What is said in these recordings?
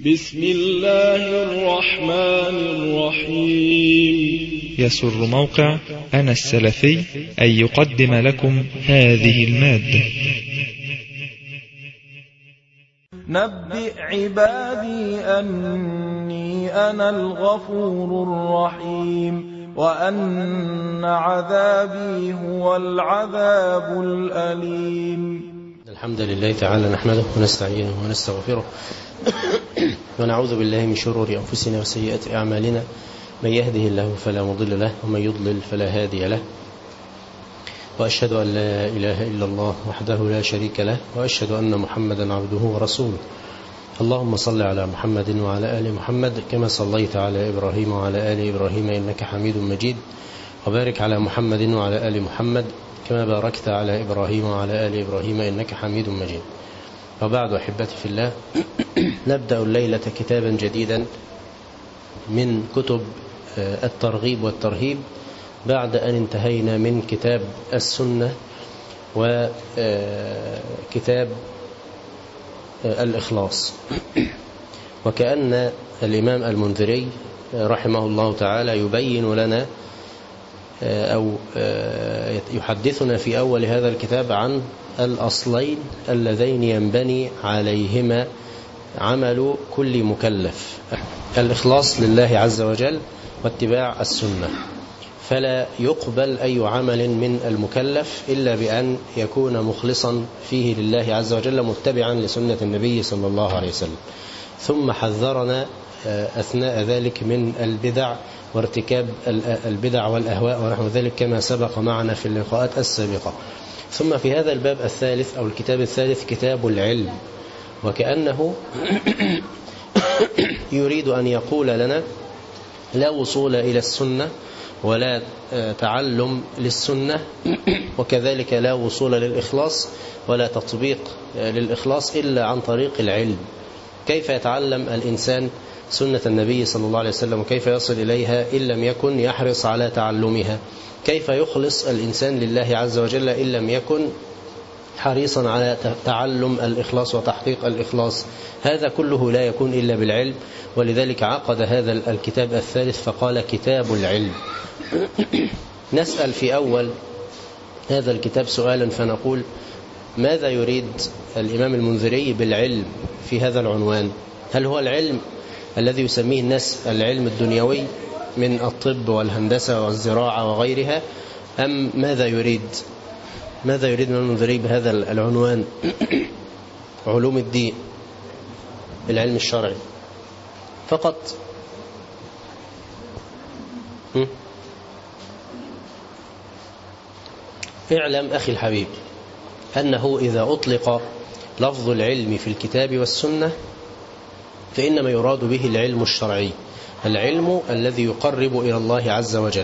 بسم الله الرحمن الرحيم. يسر موقع أنا السلفي أن يقدم لكم هذه المادة. نبئ عبادي أني أنا الغفور الرحيم وأن عذابي هو العذاب الأليم. الحمد لله تعالى نحمده ونستعينه ونستغفره ونعوذ بالله من شرور أنفسنا وسيئات أعمالنا، من يهده الله فلا مضل له ومن يضلل فلا هادي له، وأشهد أن لا إله إلا الله وحده لا شريك له، وأشهد أن محمدا عبده ورسوله. اللهم صل على محمد وعلى آل محمد كما صليت على إبراهيم وعلى آل إبراهيم إنك حميد مجيد، وبارك على محمد وعلى آل محمد كما باركت على إبراهيم وعلى آل إبراهيم إنك حميد مجيد. وبعد أحبتي في الله، نبدأ الليلة كتابا جديدا من كتب الترغيب والترهيب بعد أن انتهينا من كتاب السنة وكتاب الإخلاص. وكأن الإمام المنذري رحمه الله تعالى يبين لنا أو يحدثنا في أول هذا الكتاب عن الأصلين اللذين ينبني عليهما عمل كل مكلف: الإخلاص لله عز وجل واتباع السنة. فلا يقبل أي عمل من المكلف إلا بأن يكون مخلصا فيه لله عز وجل متبعا لسنة النبي صلى الله عليه وسلم. ثم حذرنا أثناء ذلك من البدع وارتكاب البدع والأهواء ونحو ذلك كما سبق معنا في اللقاءات السابقة. ثم في هذا الباب الثالث أو الكتاب الثالث كتاب العلم، وكأنه يريد أن يقول لنا لا وصول إلى السنة ولا تعلم للسنة، وكذلك لا وصول للإخلاص ولا تطبيق للإخلاص إلا عن طريق العلم. كيف يتعلم الإنسان سنة النبي صلى الله عليه وسلم وكيف يصل إليها إن لم يكن يحرص على تعلمها؟ كيف يخلص الإنسان لله عز وجل إن لم يكن حريصا على تعلم الإخلاص وتحقيق الإخلاص؟ هذا كله لا يكون إلا بالعلم، ولذلك عقد هذا الكتاب الثالث فقال كتاب العلم. نسأل في أول هذا الكتاب سؤالا فنقول: ماذا يريد الإمام المنذري بالعلم في هذا العنوان؟ هل هو العلم الذي يسميه الناس العلم الدنيوي من الطب والهندسة والزراعة وغيرها، أم ماذا يريد؟ ماذا يريد الإمام المنذري بهذا العنوان؟ علوم الدين، العلم الشرعي فقط؟ اعلم أخي الحبيب أنه إذا أطلق لفظ العلم في الكتاب والسنة فإنما يراد به العلم الشرعي، العلم الذي يقرب إلى الله عز وجل،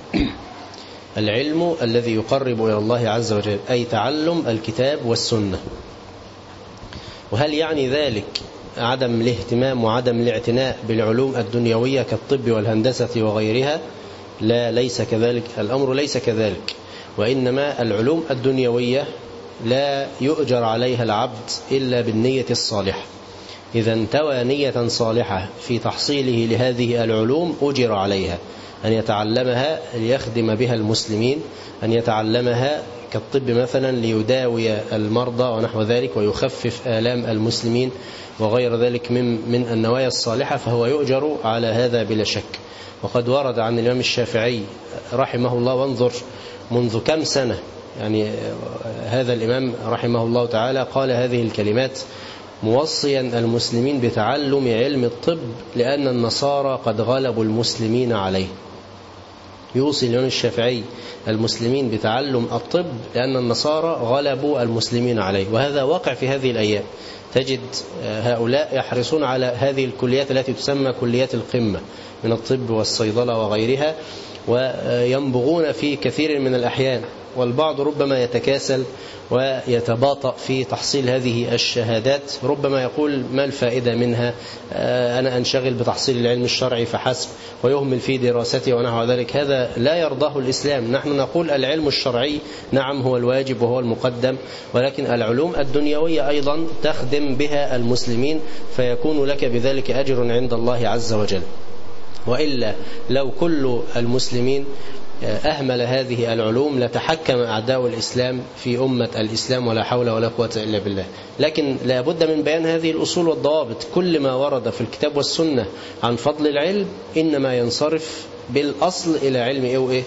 العلم الذي يقرب إلى الله عز وجل، أي تعلم الكتاب والسنة. وهل يعني ذلك عدم الاهتمام وعدم الاعتناء بالعلوم الدنيوية كالطب والهندسة وغيرها؟ لا، ليس كذلك الأمر، ليس كذلك. وإنما العلوم الدنيوية لا يؤجر عليها العبد إلا بالنية الصالحة. إذا انتوى نية صالحة في تحصيله لهذه العلوم أجر عليها، أن يتعلمها ليخدم بها المسلمين، أن يتعلمها كالطب مثلا ليداوي المرضى ونحو ذلك ويخفف آلام المسلمين وغير ذلك من النوايا الصالحة، فهو يؤجر على هذا بلا شك. وقد ورد عن الإمام الشافعي رحمه الله، وانظر منذ كم سنة يعني هذا الإمام رحمه الله تعالى قال هذه الكلمات موصيا المسلمين بتعلم علم الطب لأن النصارى قد غلبوا المسلمين عليه. يوصي الإمام الشافعي المسلمين بتعلم الطب لأن النصارى غلبوا المسلمين عليه، وهذا واقع في هذه الأيام. تجد هؤلاء يحرصون على هذه الكليات التي تسمى كليات القمة من الطب والصيدلة وغيرها، وينبغون في كثير من الأحيان، والبعض ربما يتكاسل ويتباطأ في تحصيل هذه الشهادات، ربما يقول ما الفائدة منها، أنا أنشغل بتحصيل العلم الشرعي فحسب، ويهمل في دراسته ونحو ذلك. هذا لا يرضاه الإسلام. نحن نقول العلم الشرعي نعم هو الواجب وهو المقدم، ولكن العلوم الدنيوية أيضا تخدم تخدم بها المسلمين، فيكون لك بذلك أجر عند الله عز وجل. وإلا لو كل المسلمين أهمل هذه العلوم لتحكم أعداء الإسلام في أمة الإسلام، ولا حول ولا قوة إلا بالله. لكن لا بد من بيان هذه الأصول والضوابط. كل ما ورد في الكتاب والسنة عن فضل العلم إنما ينصرف بالأصل إلى علم إيه؟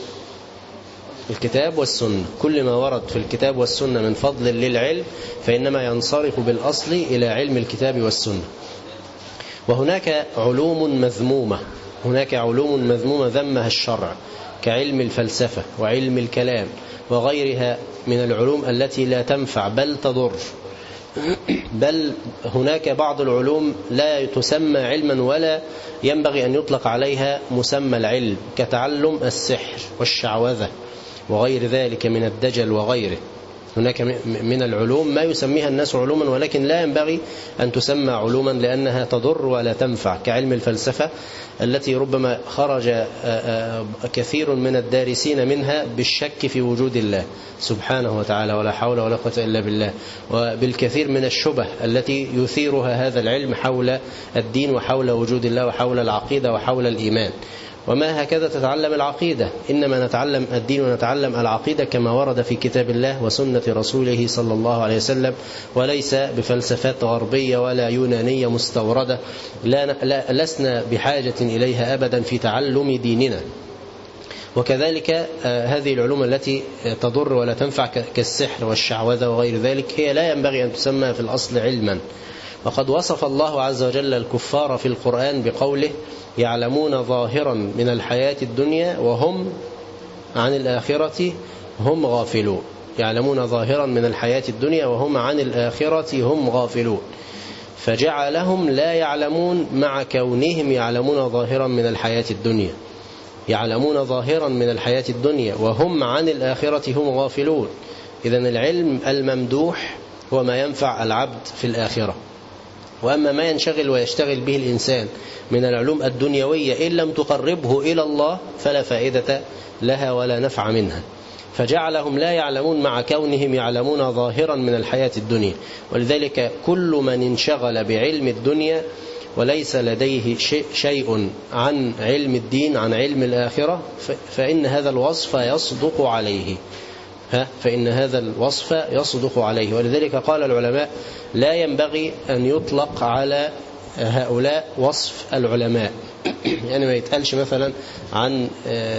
الكتاب والسنة. كل ما ورد في الكتاب والسنة من فضل للعلم فإنما ينصرف بالأصل إلى علم الكتاب والسنة. وهناك علوم مذمومة، هناك علوم مذمومة ذمها الشرع، كعلم الفلسفة وعلم الكلام وغيرها من العلوم التي لا تنفع بل تضر. بل هناك بعض العلوم لا تسمى علما ولا ينبغي أن يطلق عليها مسمى العلم، كتعلم السحر والشعوذة وغير ذلك من الدجل وغيره. هناك من العلوم ما يسميها الناس علوما ولكن لا ينبغي أن تسمى علوما لأنها تضر ولا تنفع، كعلم الفلسفة التي ربما خرج كثير من الدارسين منها بالشك في وجود الله سبحانه وتعالى، ولا حول ولا قوة إلا بالله، وبالكثير من الشبه التي يثيرها هذا العلم حول الدين وحول وجود الله وحول العقيدة وحول الإيمان. وما هكذا تتعلم العقيدة، إنما نتعلم الدين ونتعلم العقيدة كما ورد في كتاب الله وسنة رسوله صلى الله عليه وسلم، وليس بفلسفات غربية ولا يونانية مستوردة لسنا بحاجة إليها أبدا في تعلم ديننا. وكذلك هذه العلوم التي تضر ولا تنفع كالسحر والشعوذة وغير ذلك هي لا ينبغي أن تسمى في الأصل علما. وقد وصف الله عز وجل الكفار في القرآن بقوله: يعلمون ظاهرا من الحياة الدنيا وهم عن الآخرة هم غافلون. يعلمون ظاهرا من الحياة الدنيا وهم عن الآخرة هم غافلون، فجعلهم لا يعلمون مع كونهم يعلمون ظاهرا من الحياة الدنيا. يعلمون ظاهرا من الحياة الدنيا وهم عن الآخرة هم غافلون. إذن العلم الممدوح هو ما ينفع العبد في الآخرة. وأما ما ينشغل ويشتغل به الإنسان من العلوم الدنيوية إن لم تقربه إلى الله فلا فائدة لها ولا نفع منها. فجعلهم لا يعلمون مع كونهم يعلمون ظاهرا من الحياة الدنيا. ولذلك كل من انشغل بعلم الدنيا وليس لديه شيء عن علم الدين عن علم الآخرة فإن هذا الوصف يصدق عليه. فإن هذا الوصف يصدق عليه. ولذلك قال العلماء: لا ينبغي أن يطلق على هؤلاء وصف العلماء. يعني ما يتقالش مثلا عن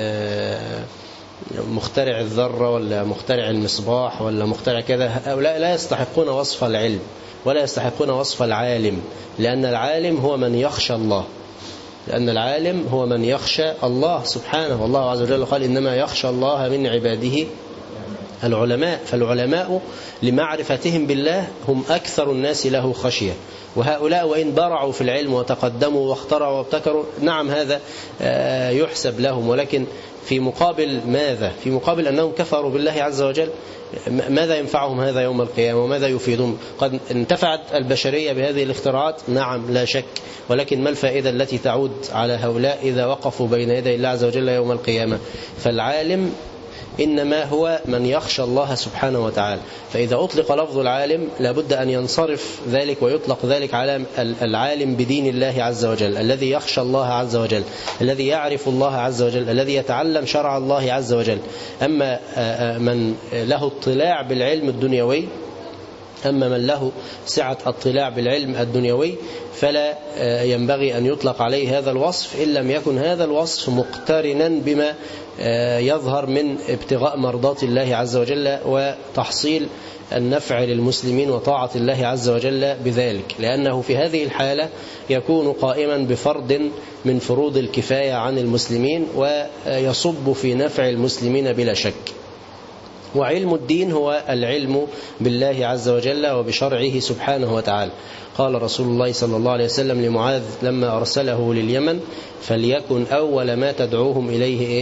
مخترع الذرة ولا مخترع المصباح ولا مخترع كذا. هؤلاء لا يستحقون وصف العلم ولا يستحقون وصف العالم، لأن العالم هو من يخشى الله، لأن العالم هو من يخشى الله سبحانه. والله عز وجل قال: إنما يخشى الله من عباده العلماء. فالعلماء لمعرفتهم بالله هم أكثر الناس له خشية. وهؤلاء وإن برعوا في العلم وتقدموا واخترعوا وابتكروا، نعم هذا يحسب لهم، ولكن في مقابل ماذا؟ في مقابل أنهم كفروا بالله عز وجل. ماذا ينفعهم هذا يوم القيامة وماذا يفيدهم؟ قد انتفعت البشرية بهذه الاختراعات، نعم لا شك، ولكن ما الفائدة التي تعود على هؤلاء إذا وقفوا بين يدي الله عز وجل يوم القيامة؟ فالعالم إنما هو من يخشى الله سبحانه وتعالى. فإذا أطلق لفظ العالم لابد أن ينصرف ذلك ويطلق ذلك على العالم بدين الله عز وجل، الذي يخشى الله عز وجل، الذي يعرف الله عز وجل، الذي يتعلم شرع الله عز وجل. أما من له اطلاع بالعلم الدنيوي، أما من له سعة اطلاع بالعلم الدنيوي فلا ينبغي أن يطلق عليه هذا الوصف إن لم يكن هذا الوصف مقترنا بما يظهر من ابتغاء مرضات الله عز وجل وتحصيل النفع للمسلمين وطاعة الله عز وجل بذلك، لأنه في هذه الحالة يكون قائما بفرض من فروض الكفاية عن المسلمين ويصب في نفع المسلمين بلا شك. وعلم الدين هو العلم بالله عز وجل وبشرعه سبحانه وتعالى. قال رسول الله صلى الله عليه وسلم لمعاذ لما أرسله لليمن: فليكن أول ما تدعوهم إليه إيه؟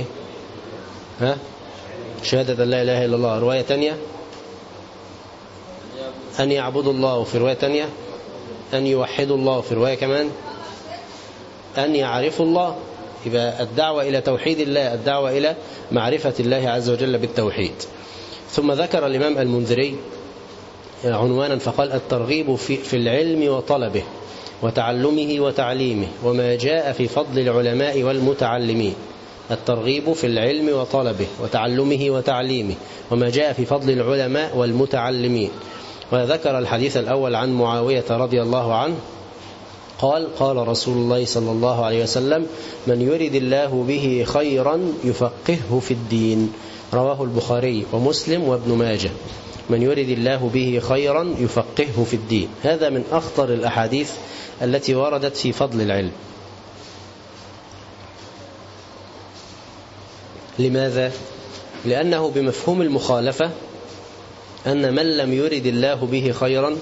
شهادة لا إله إلا الله. رواية تانية أن يعبدوا الله، وفي رواية تانية أن يوحدوا الله، وفي رواية كمان أن يعرفوا الله. يبقى الدعوة إلى توحيد الله، الدعوة إلى معرفة الله عز وجل بالتوحيد. ثم ذكر الإمام المنذري عنوانا فقال الترغيب في العلم وطلبه وتعلمه وتعليمه وما جاء في فضل العلماء والمتعلمين. الترغيب في العلم وطلبه وتعلمه وتعليمه وما جاء في فضل العلماء والمتعلمين. وذكر الحديث الأول عن معاوية رضي الله عنه قال رسول الله صلى الله عليه وسلم من يرد الله به خيرا يفقهه في الدين. رواه البخاري ومسلم وابن ماجه. من يرد الله به خيرا يفقهه في الدين. هذا من أخطر الأحاديث التي وردت في فضل العلم. لماذا؟ لأنه بمفهوم المخالفة أن من لم يرد الله به خيرا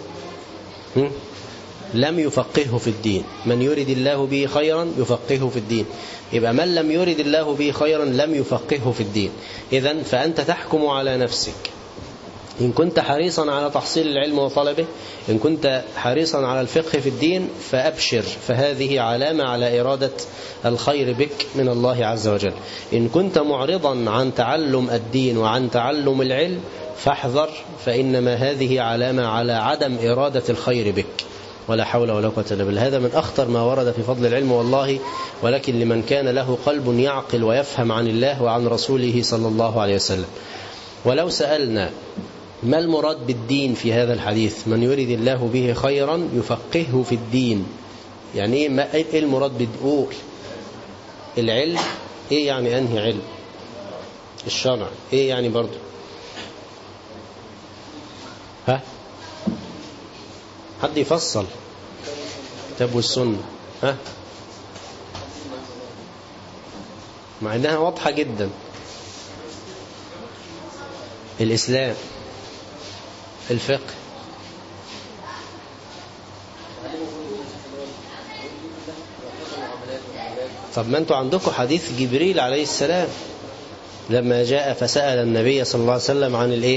لم يفقهه في الدين. من يرد الله به خيرا يفقهه في الدين. يبقى من لم يرد الله به خيرا لم يفقهه في الدين. إذن فأنت تحكم على نفسك. إن كنت حريصا على تحصيل العلم وطلبه، إن كنت حريصا على الفقه في الدين فأبشر، فهذه علامة على إرادة الخير بك من الله عز وجل. إن كنت معرضا عن تعلم الدين وعن تعلم العلم فاحذر، فإنما هذه علامة على عدم إرادة الخير بك. ولا حول ولا قوة إلا بالله. هذا من أخطر ما ورد في فضل العلم والله، ولكن لمن كان له قلب يعقل ويفهم عن الله وعن رسوله صلى الله عليه وسلم. ولو سألنا ما المراد بالدين في هذا الحديث؟ من يريد الله به خيرا يفقهه في الدين. يعني إيه المراد بالدين؟ العلم إيه يعني؟ أنهي علم؟ الشرع إيه يعني برضو؟ ها؟ حد يفصل؟ كتاب والسنة. ها؟ مع أنها واضحة جدا. الإسلام، الفقه. طب ما أنتوا عندكم حديث جبريل عليه السلام لما جاء فسأل النبي صلى الله عليه وسلم عن الإيه؟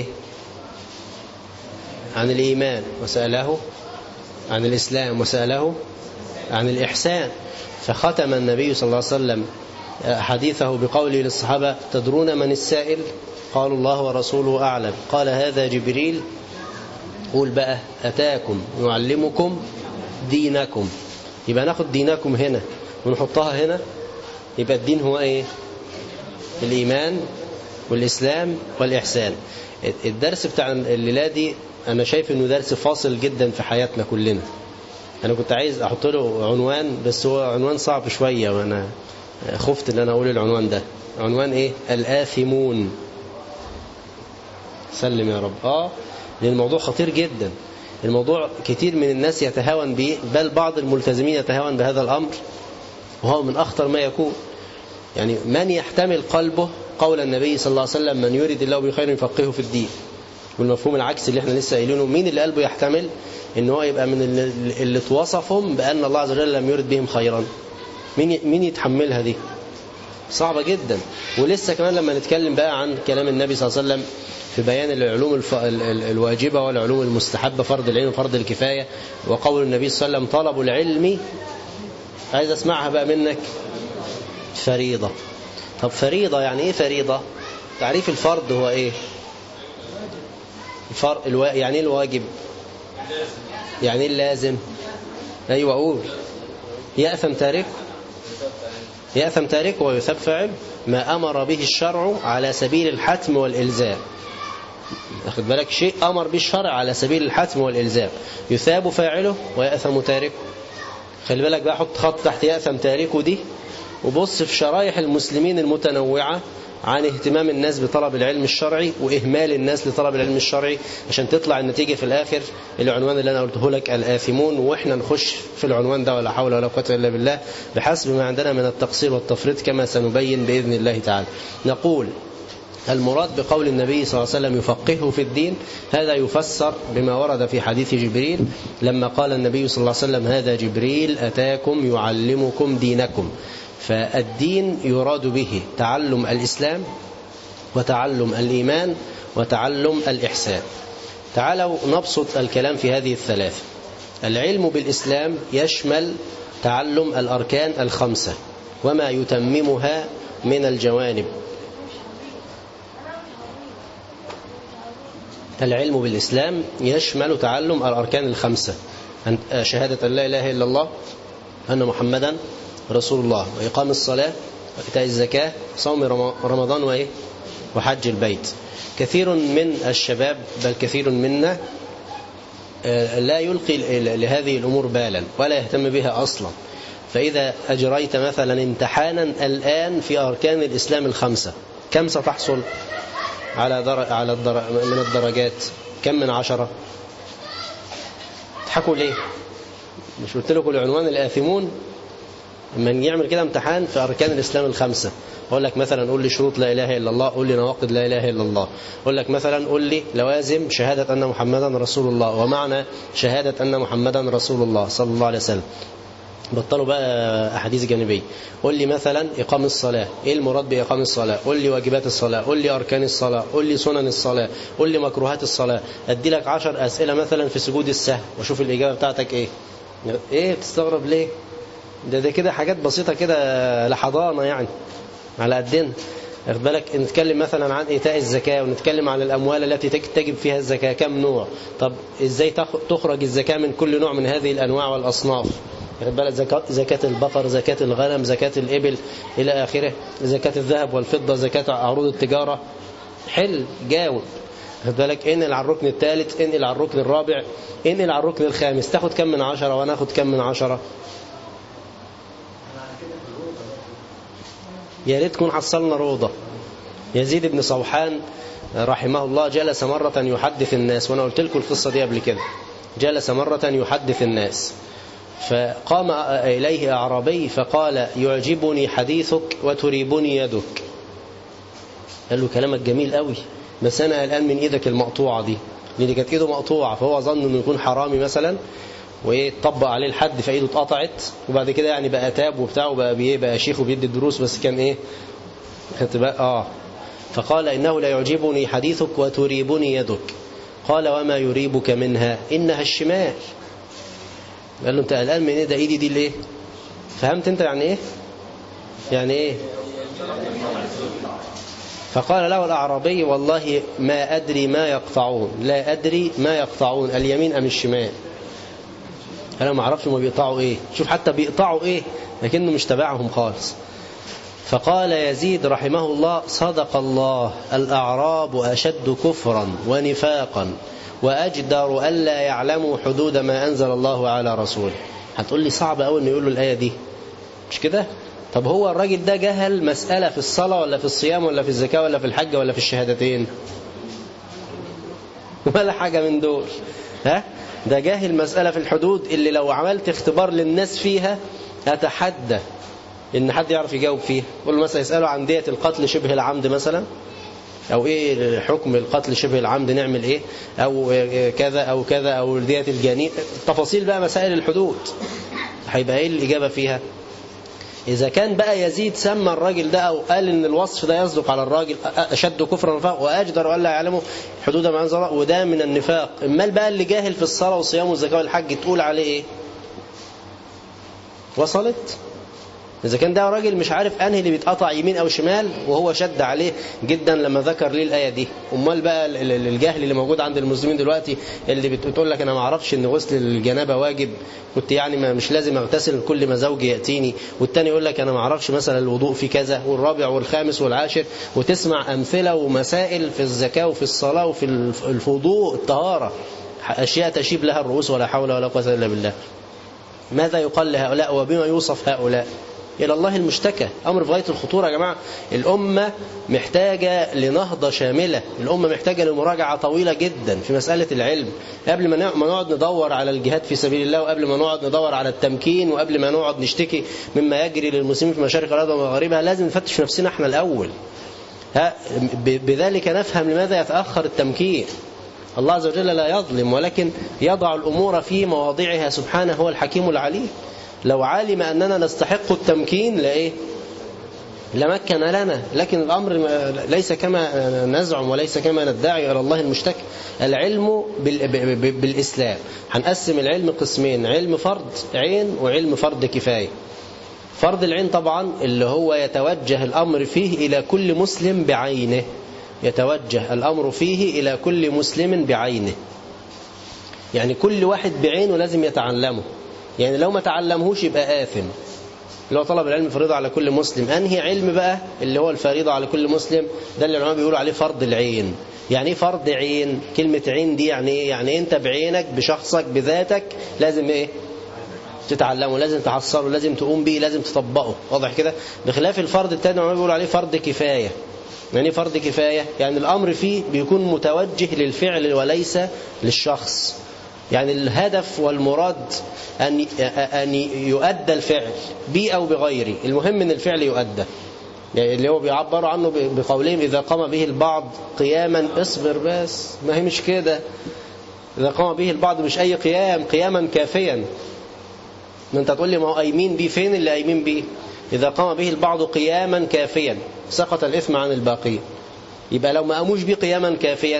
عن الإيمان، وسأله عن الإسلام، وسأله عن الإحسان. فختم النبي صلى الله عليه وسلم حديثه بقوله للصحابة تدرون من السائل؟ قالوا الله ورسوله أعلم. قال هذا جبريل. قول بقى أتاكم يعلمكم دينكم. يبقى ناخد دينكم هنا ونحطها هنا. يبقى الدين هو إيه؟ الإيمان والإسلام والإحسان. الدرس بتاع الليلة دي أنا شايف إنه درس فاصل جدا في حياتنا كلنا. أنا كنت عايز أحط له عنوان، بس هو عنوان صعب شوية وأنا خفت إن أنا أقول العنوان ده. عنوان إيه؟ الآثمون. سلم يا رب. لأن الموضوع خطير جدا. الموضوع كتير من الناس يتهاون به، بل بعض الملتزمين يتهاون بهذا الأمر، وهو من أخطر ما يكون. يعني من يحتمل قلبه قول النبي صلى الله عليه وسلم من يريد الله بخير يفقهه في الدين، والمفهوم العكسي اللي احنا لسه قايلينه. مين اللي قلبه يحتمل ان هو يبقى من اللي توصفهم بأن الله عز وجل لم يرد بهم خيرا؟ مين يتحملها دي؟ صعبة جدا. ولسه كمان لما نتكلم بقى عن كلام النبي صلى الله عليه وسلم في بيان العلوم الواجبة والعلوم المستحبة، فرض العين وفرض الكفاية، وقول النبي صلى الله عليه وسلم طلب العلم، عايز اسمعها بقى منك، فريضة. طب فريضة يعني ايه فريضة؟ تعريف الفرض هو ايه؟ يعني ايه الواجب؟ يعني ايه اللازم؟ ايوه قول. يأثم تاركه ويثاب فاعل ما أمر به الشرع على سبيل الحتم والإلزام. أخذ بالك، شيء أمر به الشرع على سبيل الحتم والإلزام يثاب فاعله ويأثم تاركه. خلي بالك بقى، حط خط تحت يأثم تاركه دي، وبص في شرايح المسلمين المتنوعة عن اهتمام الناس بطلب العلم الشرعي وإهمال الناس لطلب العلم الشرعي، عشان تطلع النتيجة في الآخر العنوان اللي أنا قلته لك، الآثمون. وإحنا نخش في العنوان ده ولا حول ولا قوة إلا بالله بحسب ما عندنا من التقصير والتفريط كما سنبين بإذن الله تعالى. نقول المراد بقول النبي صلى الله عليه وسلم يفقهه في الدين، هذا يفسر بما ورد في حديث جبريل لما قال النبي صلى الله عليه وسلم هذا جبريل أتاكم يعلمكم دينكم. فالدين يراد به تعلم الإسلام وتعلم الإيمان وتعلم الإحسان. تعالوا نبسط الكلام في هذه الثلاثة. العلم بالإسلام يشمل تعلم الأركان الخمسة وما يتممها من الجوانب. العلم بالإسلام يشمل تعلم الأركان الخمسة: شهادة أن لا إله إلا الله، أن محمدا رسول الله، وإقام الصلاة، وإيتاء الزكاة، صوم رمضان وحج البيت. كثير من الشباب بل كثير منا لا يلقي لهذه الأمور بالا ولا يهتم بها أصلا. فإذا أجريت مثلا امتحانا الآن في أركان الإسلام الخمسة، كم ستحصل من الدرجات؟ كم من 10؟ تضحكوا ليه؟ مش قلت لكم العنوان الآثمون؟ من يعمل كده امتحان في أركان الإسلام الخمسة، أقول لك مثلا قول لي شروط لا إله إلا الله، قول لي نواقض لا إله إلا الله، أقول لك مثلا قول لي لوازم شهادة أن محمدا رسول الله ومعنى شهادة أن محمدا رسول الله صلى الله عليه وسلم. بطلوا بقى أحاديث جانبية. قول لي مثلا إقام الصلاة، إيه المراد بإقام الصلاة؟ قول لي واجبات الصلاة، قول لي أركان الصلاة، قول لي سنن الصلاة، قول لي مكروهات الصلاة. أدي لك 10 أسئلة مثلا في سجود السهو وشوف الإجابة بتاعتك إيه بتستغرب ليه؟ ده كده حاجات بسيطة كده لحضانة يعني على قدنا. واخد بالك؟ نتكلم مثلا عن إيتاء الزكاة ونتكلم عن الأموال التي تجب فيها الزكاة، كم نوع؟ طب إزاي تخرج الزكاة من كل نوع من هذه الأنواع والأصناف؟ واخد بالك؟ زكاة البقر، زكاة الغنم، زكاة الإبل إلى آخره، زكاة الذهب والفضة، زكاة عروض التجارة. حل جاوب. واخد بالك؟ انقل على الركن الثالث، انقل على الركن الرابع، انقل على الركن الخامس. تاخد كم من 10 وأنا أخد كم من 10؟ يا ريت تكون حصلنا روضة. يزيد بن صوحان رحمه الله جلس مرة يحدث الناس، وأنا قلت لكم القصة دي قبل كده. جلس مرة يحدث الناس، فقام إليه أعرابي فقال: يعجبني حديثك وتريبني يدك. قال له: كلامك جميل قوي، بس أنا الآن من إيدك المقطوعة دي، لأن كانت إيده مقطوعة، فهو ظن أنه يكون حرامي مثلا وطبق عليه الحد فإيده اتقطعت، وبعد كده يعني بقى تاب وبتاع وبقى بقى شيخ وبيدي الدروس، بس كان خدت بقى فقال: إنه لا يعجبني حديثك وتريبني يدك. قال: وما يريبك منها؟ إنها الشمال. قال له: أنت الآن من ده إيدي دي ليه؟ فهمت أنت يعني إيه؟ فقال له الأعرابي: والله ما أدري ما يقطعون، لا أدري ما يقطعون، اليمين أم الشمال؟ أنا ما أعرفش ما بيقطعوا إيه. شوف حتى بيقطعوا إيه لكنه مش تبعهم خالص. فقال يزيد رحمه الله: صدق الله، الأعراب أشد كفرا ونفاقا وأجدر ألا يعلموا حدود ما أنزل الله على رسوله. هتقول لي صعب أوي أن يقول له الآية دي، مش كده؟ طب هو الراجل ده جهل مسألة في الصلاة ولا في الصيام ولا في الزكاة ولا في الحج ولا في الشهادتين؟ ولا حاجة من دول. ده جاهل مسألة في الحدود اللي لو عملت اختبار للناس فيها أتحدى إن حد يعرف يجاوب فيها. قول له مثلا يسأله عن دية القتل شبه العمد مثلا، أو إيه حكم القتل شبه العمد، نعمل إيه، أو كذا أو كذا، أو دية الجنين، تفاصيل بقى مسائل الحدود، هيبقى إيه الإجابة فيها؟ إذا كان بقى يزيد سمى الراجل ده أو قال إن الوصف ده يصدق على الراجل أشد كفرا ونفاق وأجدر ولا يعلمه حدود ما أنزل الله، وده من النفاق، امال بقى اللي جاهل في الصلاة والصيام والزكاة والحج تقول عليه إيه؟ وصلت؟ إذا كان ده راجل مش عارف أنهي اللي بيتقطع يمين أو شمال وهو شد عليه جدا لما ذكر ليه الآية دي، امال بقى الجهل اللي موجود عند المسلمين دلوقتي اللي بتقول لك أنا ما أعرفش إن غسل الجنابة واجب، كنت يعني مش لازم أغتسل كل ما زوجي يأتيني، والتاني يقول لك أنا ما أعرفش مثلا الوضوء في كذا، والرابع والخامس والعاشر، وتسمع أمثلة ومسائل في الزكاة وفي الصلاة وفي الوضوء الطهارة، أشياء تشيب لها الرؤوس ولا حول ولا قوة إلا بالله. ماذا يقال لهؤلاء وبما يوصف هؤلاء؟ إلى الله المشتكى. أمر في غاية الخطورة يا جماعة. الأمة محتاجة لنهضة شاملة، الأمة محتاجة لمراجعة طويلة جدا في مسألة العلم، قبل ما نقعد ندور على الجهاد في سبيل الله، وقبل ما نقعد ندور على التمكين، وقبل ما نقعد نشتكي مما يجري للمسلمين في مشارق الأرض ومغاربها. لازم نفتش نفسنا احنا الأول. بذلك نفهم لماذا يتأخر التمكين. الله عز وجل لا يظلم، ولكن يضع الأمور في مواضعها سبحانه، هو الحكيم العليم. لو علم أننا نستحق التمكين لمكن لنا، لكن الأمر ليس كما نزعم وليس كما ندعي، إلى الله المشتكى. العلم بالإسلام هنقسم العلم قسمين: علم فرض عين وعلم فرض كفاية. فرض العين طبعا اللي هو يتوجه الأمر فيه إلى كل مسلم بعينه، يتوجه الأمر فيه إلى كل مسلم بعينه. يعني كل واحد بعينه لازم يتعلمه، يعني لو ما تعلمهوش يبقى آثم. اللي هو طلب العلم فريضة على كل مسلم. أنهي علم بقى اللي هو الفريضة على كل مسلم؟ ده اللي العلماء بيقولوا عليه فرض العين. يعني ايه فرض عين؟ كلمة عين دي يعني ايه؟ يعني انت بعينك بشخصك بذاتك لازم ايه؟ تتعلمه، لازم تحصله، لازم تقوم به، لازم تطبقه. واضح كده؟ بخلاف الفرض التاني العلماء بيقولوا عليه فرض كفاية. يعني ايه فرض كفاية؟ يعني الأمر فيه بيكون متوجه للفعل وليس للشخص. يعني الهدف والمراد أن يؤدى الفعل بي أو بغيري، المهم أن الفعل يؤدى. يعني اللي هو بيعبروا عنه بقولهم إذا قام به البعض قياما اصبر، بس ما هي مش كده. إذا قام به البعض مش أي قيام، قياما كافيا. ما أنت تقول لي ما هو أيمين بيه، فين اللي أيمين بيه؟ إذا قام به البعض قياما كافيا سقط الإثم عن الباقين. يبقى لو ما قاموش به قياما كافيا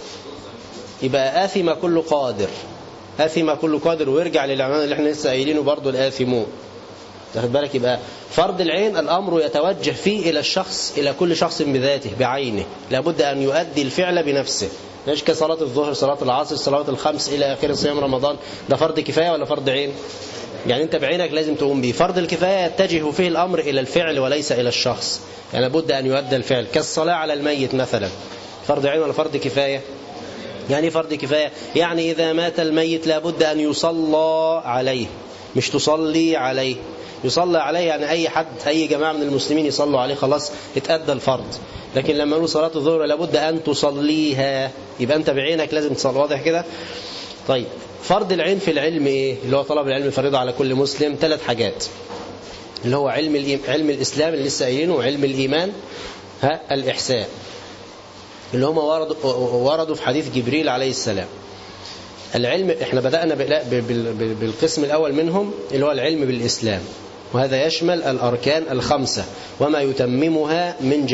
يبقى آثم كل قادر، آثم كل قادر. ويرجع للعنوان اللي احنا لسه قايلينه برضه، الآثمون. تاخد بالك؟ يبقى فرض العين الأمر يتوجه فيه إلى الشخص، إلى كل شخص بذاته بعينه، لابد أن يؤدي الفعل بنفسه. مش كصلاة الظهر، صلاة العصر، صلاة الخمس إلى آخر صيام رمضان. ده فرض كفاية ولا فرض عين؟ يعني أنت بعينك لازم تقوم به. فرض الكفاية يتجه فيه الأمر إلى الفعل وليس إلى الشخص، يعني لابد أن يؤدى الفعل. كالصلاة على الميت مثلا، فرض عين ولا فرض كفاية؟ يعني فرض كفاية يعني إذا مات الميت لابد أن يصلى عليه، مش تصلي عليه. يصلى عليه يعني أي حد، أي جماعة من المسلمين يصلوا عليه، خلاص اتأدى الفرض. لكن لما نقول صلاة الظهر لابد أن تصليها، يبقى أنت بعينك لازم تصلي. واضح كده؟ طيب فرض العين في العلم إيه؟ اللي هو طلب العلم فريضة على كل مسلم. 3 حاجات، اللي هو علم الإسلام اللي لسه قايلينه، وعلم الإيمان، الإحسان، اللي هم وردوا في حديث جبريل عليه السلام. العلم احنا بدأنا بالقسم الأول منهم اللي هو العلم بالإسلام، وهذا يشمل الأركان 5 وما يتممها من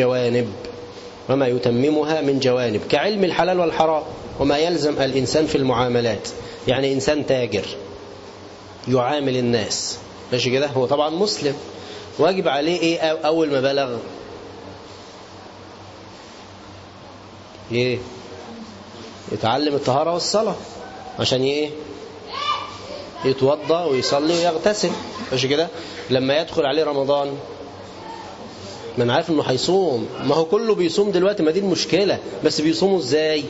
جوانب، كعلم الحلال والحرام وما يلزم الإنسان في المعاملات. يعني إنسان تاجر يعامل الناس، ماشي كده، هو طبعا مسلم، واجب عليه إيه أول ما بلغ؟ إيه؟ يتعلم الطهارة والصلاة عشان إيه؟ يتوضأ ويصلي ويغتسل، ماشي كده. لما يدخل عليه رمضان من عارف إنه هيصوم، ما هو كله بيصوم دلوقتي، ما دي المشكلة، بس بيصوموا إزاي؟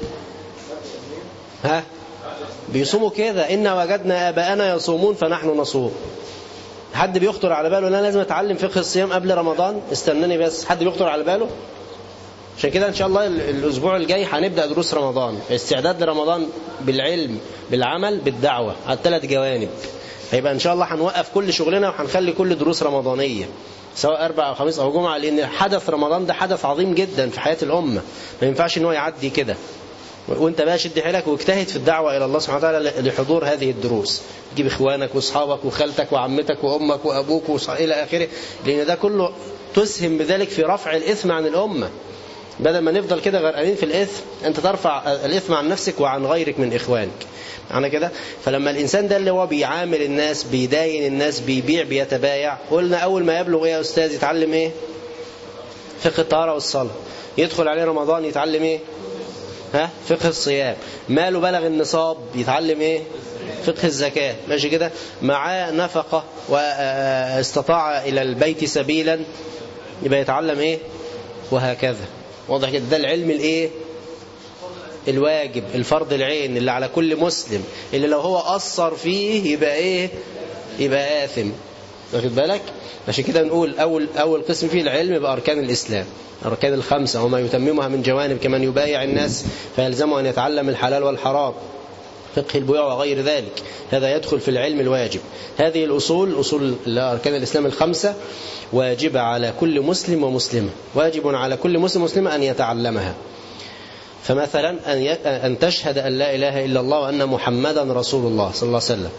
بيصوموا كده، إن وجدنا آباءنا يصومون فنحن نصوم. حد بيخطر على باله أنا لازم أتعلم فقه الصيام قبل رمضان؟ استناني بس، حد بيخطر على باله؟ عشان كده إن شاء الله الأسبوع الجاي هنبدأ دروس رمضان، استعداد لرمضان بالعلم بالعمل بالدعوة على 3 جوانب. هيبقى إن شاء الله هنوقف كل شغلنا وهنخلي كل دروس رمضانية، سواء 4 أو 5 أو جمعة، لأن حدث رمضان ده حدث عظيم جدا في حياة الأمة، ما ينفعش إن هو يعدي كده. وانت بقى شد حيلك واجتهد في الدعوة إلى الله سبحانه وتعالى لحضور هذه الدروس. تجيب إخوانك وأصحابك وخالتك وعمتك وأمك وأبوك إلى آخره، لأن ده كله تسهم بذلك في رفع الإثم عن الأمة. بدل ما نفضل كده غرقانين في الإثم، أنت ترفع الإثم عن نفسك وعن غيرك من إخوانك. معنى كده؟ فلما الإنسان ده اللي هو بيعامل الناس، بيداين الناس، بيبيع، بيتبايع، قلنا أول ما يبلغ إيه يا أستاذ؟ يتعلم إيه؟ فقه الطهارة والصلاة. يدخل عليه رمضان يتعلم إيه؟ فقه الصيام. ماله بلغ النصاب يتعلم إيه؟ فقه الزكاة، ماشي كده. معاه نفقة واستطاع إلى البيت سبيلا يبقى يتعلم إيه؟ وهكذا. واضح كده؟ ده العلم الإيه؟ الواجب، الفرض العين اللي على كل مسلم، اللي لو هو قصر فيه يبقى إيه؟ يبقى آثم. واخد بالك؟ عشان كده نقول أول قسم فيه العلم بأركان الإسلام، أركان 5 وما يتممها من جوانب، كمن يبايع الناس فيلزمه أن يتعلم الحلال والحرام، فقه البيوع وغير ذلك، هذا يدخل في العلم الواجب. هذه الأصول، أصول أركان الإسلام 5 واجب على كل مسلم ومسلمة، واجب على كل مسلم ومسلمة أن يتعلمها. فمثلا أن تشهد أن لا إله إلا الله وأن محمدا رسول الله صلى الله عليه وسلم.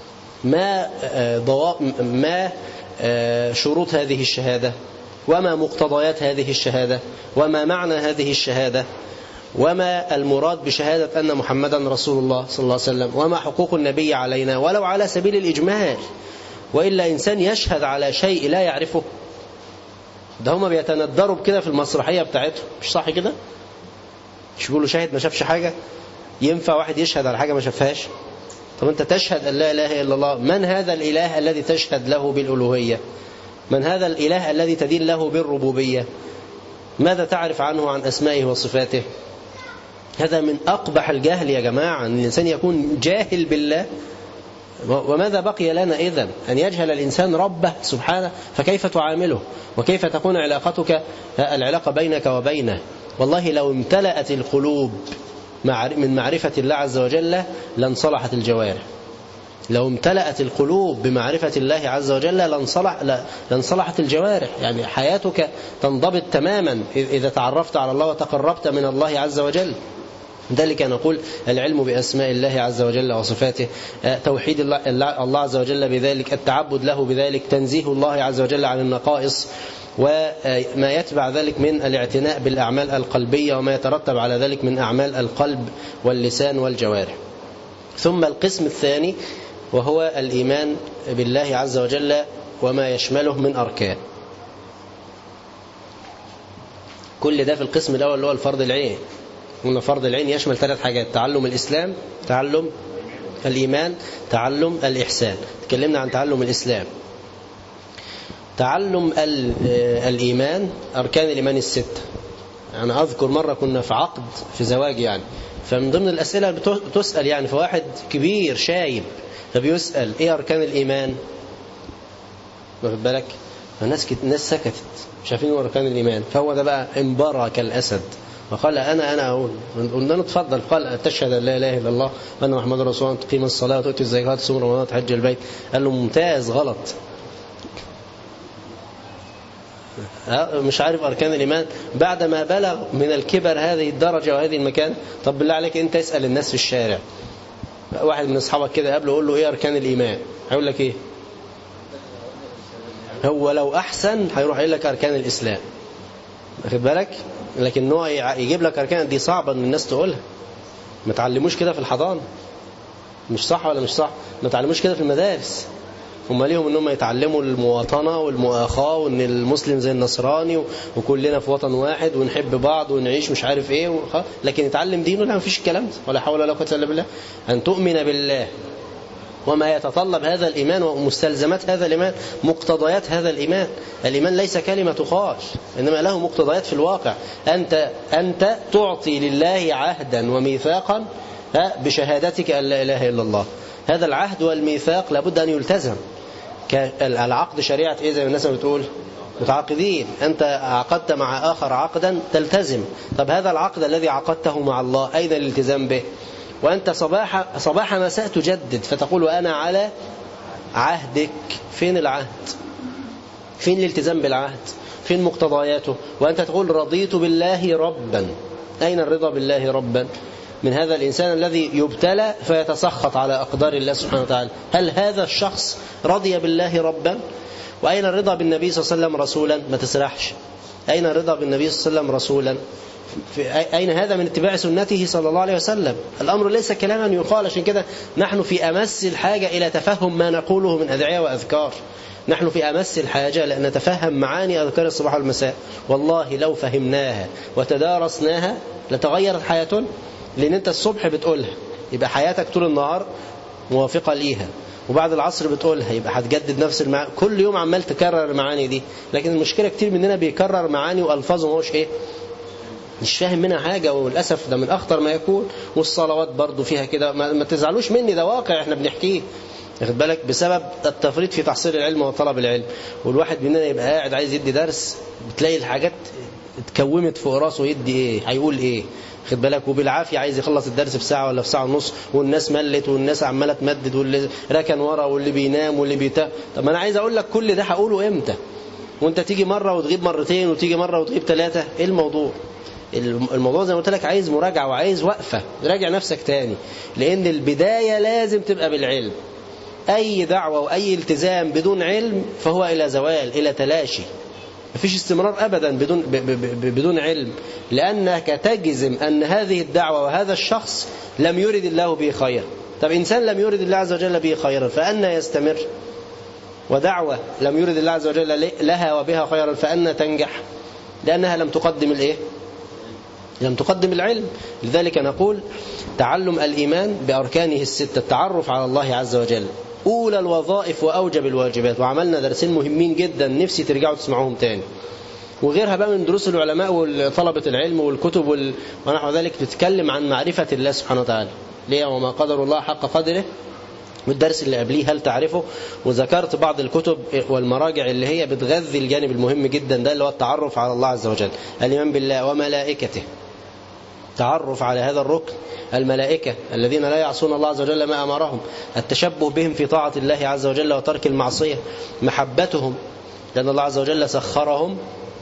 ما شروط هذه الشهادة، وما مقتضيات هذه الشهادة، وما معنى هذه الشهادة، وما المراد بشهادة أن محمدا رسول الله صلى الله عليه وسلم، وما حقوق النبي علينا ولو على سبيل الإجمال. وإلا إنسان يشهد على شيء لا يعرفه، ده هما بيتندروا بكده في المسرحية بتاعتهم، مش صح كده؟ مش بيقولوا شاهد ما شافش حاجة؟ ينفع واحد يشهد على حاجة ما شافهاش؟ طب أنت تشهد أن لا إله إلا الله، من هذا الإله الذي تشهد له بالألوهية؟ من هذا الإله الذي تدين له بالربوبية؟ ماذا تعرف عنه عن أسمائه وصفاته؟ هذا من أقبح الجهل يا جماعة، أن الإنسان يكون جاهل بالله. وماذا بقي لنا إذن؟ أن يجهل الإنسان ربه سبحانه، فكيف تعامله؟ وكيف تكون علاقتك العلاقة بينك وبينه؟ والله لو امتلأت القلوب من معرفة الله عز وجل لانصلحت الجوارح. لو امتلأت القلوب بمعرفة الله عز وجل لانصلحت الجوارح. يعني حياتك تنضبط تماما إذا تعرفت على الله وتقربت من الله عز وجل. ذلك نقول العلم بأسماء الله عز وجل وصفاته، توحيد الله عز وجل بذلك، التعبد له بذلك، تنزيه الله عز وجل عن النقائص، وما يتبع ذلك من الاعتناء بالأعمال القلبية وما يترتب على ذلك من أعمال القلب واللسان والجوارح. ثم القسم الثاني وهو الإيمان بالله عز وجل وما يشمله من أركان. كل ده في القسم الأول اللي هو الفرض العين. قلنا فرض العين يشمل 3 حاجات: تعلم الإسلام، تعلم الإيمان، تعلم الإحسان. تكلمنا عن تعلم الإسلام. تعلم الإيمان، أركان الإيمان 6. أنا أذكر مرة كنا في عقد في زواج يعني، فمن ضمن الأسئلة بتسأل يعني، فواحد كبير شايب فبيسأل إيه أركان الإيمان؟ واخد بالك؟ الناس سكتت مش عارفين أركان الإيمان. فهو ده بقى انبرى كالأسد وقال أنا أقول. قلنا له اتفضل. قال تشهد أن لا إله إلا الله وأن محمد رسول الله، تقيم الصلاة وتؤتي الزكاة وتصوم رمضان وتحج البيت. قال له ممتاز. غلط، مش عارف أركان الإيمان بعد ما بلغ من الكبر هذه الدرجة وهذه المكان. طب بالله عليك أنت اسأل الناس في الشارع، واحد من أصحابك كده قبله قول له إيه أركان الإيمان، هيقول لك إيه؟ هو لو أحسن هيروح يقول لك أركان الإسلام. واخد بالك؟ لكن هو يجيب لك أركان دي صعبة إن الناس تقولها. ما تعلموش كده في الحضانة. مش صح ولا مش صح؟ ما تعلموش كده في المدارس. هم ليهم إنهم يتعلموا المواطنة والمؤاخاة وإن المسلم زي النصراني وكلنا في وطن واحد ونحب بعض ونعيش مش عارف إيه لكن يتعلم دينه لا، مفيش الكلام ده. ولا حول ولا قوة إلا بالله. أن تؤمن بالله وما يتطلب هذا الإيمان ومستلزمات هذا الإيمان، مقتضيات هذا الإيمان. الإيمان ليس كلمة تقال، إنما له مقتضيات في الواقع. أنت تعطي لله عهدا وميثاقا بشهادتك أن لا إله إلا الله. هذا العهد والميثاق لابد أن يلتزم. العقد شريعة إيه زي الناس بتقول؟ متعاقدين. أنت عقدت مع آخر عقدا تلتزم. طب هذا العقد الذي عقدته مع الله أين الالتزام به؟ وأنت صباح مساء تجدد فتقول وأنا على عهدك. فين العهد؟ فين الالتزام بالعهد؟ فين مقتضياته؟ وأنت تقول رضيت بالله ربا. أين الرضا بالله ربا؟ من هذا الإنسان الذي يبتلى فيتسخط على أقدار الله سبحانه وتعالى. هل هذا الشخص رضي بالله ربا؟ وأين الرضا بالنبي صلى الله عليه وسلم رسولا؟ ما تسرحش. أين الرضا بالنبي صلى الله عليه وسلم رسولا؟ أين هذا من اتباع سنته صلى الله عليه وسلم؟ الأمر ليس كلاما يقال. عشان كده نحن في أمس الحاجة إلى تفهم ما نقوله من أدعية وأذكار. نحن في أمس الحاجة لأن نتفهم معاني أذكار الصباح والمساء. والله لو فهمناها وتدارسناها لتغيرت حياتنا. لأن أنت الصبح بتقولها يبقى حياتك طول النهار موافقة ليها، وبعد العصر بتقولها يبقى هتجدد نفس المعاني. كل يوم عمال تكرر المعاني دي. لكن المشكلة كتير مننا بيكرر معاني وألفاظه ماهوش إيه، مش فاهم منها حاجة. وللأسف ده من أخطر ما يكون. والصلوات برضو فيها كده. ما تزعلوش مني، ده واقع احنا بنحكيه. واخد بالك؟ بسبب التفريط في تحصيل العلم وطلب العلم. والواحد مننا يبقى قاعد عايز يدي درس، بتلاقي الحاجات اتكومت فوق راسه. يدي ايه؟ هيقول ايه؟ خد بالك؟ وبالعافية عايز يخلص الدرس في ساعة ولا في ساعة ونص، والناس ملت والناس عمالة تمدد واللي ركن ورا واللي بينام واللي طب أنا عايز أقول لك كل ده هقوله إمتى؟ وانت تيجي مرة وتغيب مرتين وتيجي مرة وتغيب 3. ايه الموضوع؟ الموضوع زي ما قلت لك عايز مراجعة وعايز وقفة. راجع نفسك تاني. لأن البداية لازم تبقى بالعلم. أي دعوة وأي التزام بدون علم فهو إلى زوال، إلى تلاشي. مفيش استمرار أبدا بدون علم. لأنك تجزم أن هذه الدعوة وهذا الشخص لم يرد الله به خير. طب إنسان لم يرد الله عز وجل به خيرا فأنا يستمر؟ ودعوة لم يرد الله عز وجل لها وبها خيرا فأنا تنجح؟ لأنها لم تقدم الإيه؟ لم تقدم العلم. لذلك نقول تعلم الإيمان بأركانه الستة، التعرف على الله عز وجل أولى الوظائف وأوجب الواجبات. وعملنا درسين مهمين جدا نفسي ترجعوا تسمعوهم تاني، وغيرها بقى من دروس العلماء وطلبة العلم والكتب ونحو ذلك، تتكلم عن معرفة الله سبحانه وتعالى. ليه؟ وما قدر الله حق قدره. والدرس اللي قبليه هل تعرفه، وذكرت بعض الكتب والمراجع اللي هي بتغذي الجانب المهم جدا ده، اللي هو التعرف على الله عز وجل. الإيمان بالله وملائكته، تعرف على هذا الركن. الملائكة الذين لا يعصون الله عز وجل ما أمرهم، التشبه بهم في طاعة الله عز وجل وترك المعصية، محبتهم لأن الله عز وجل سخرهم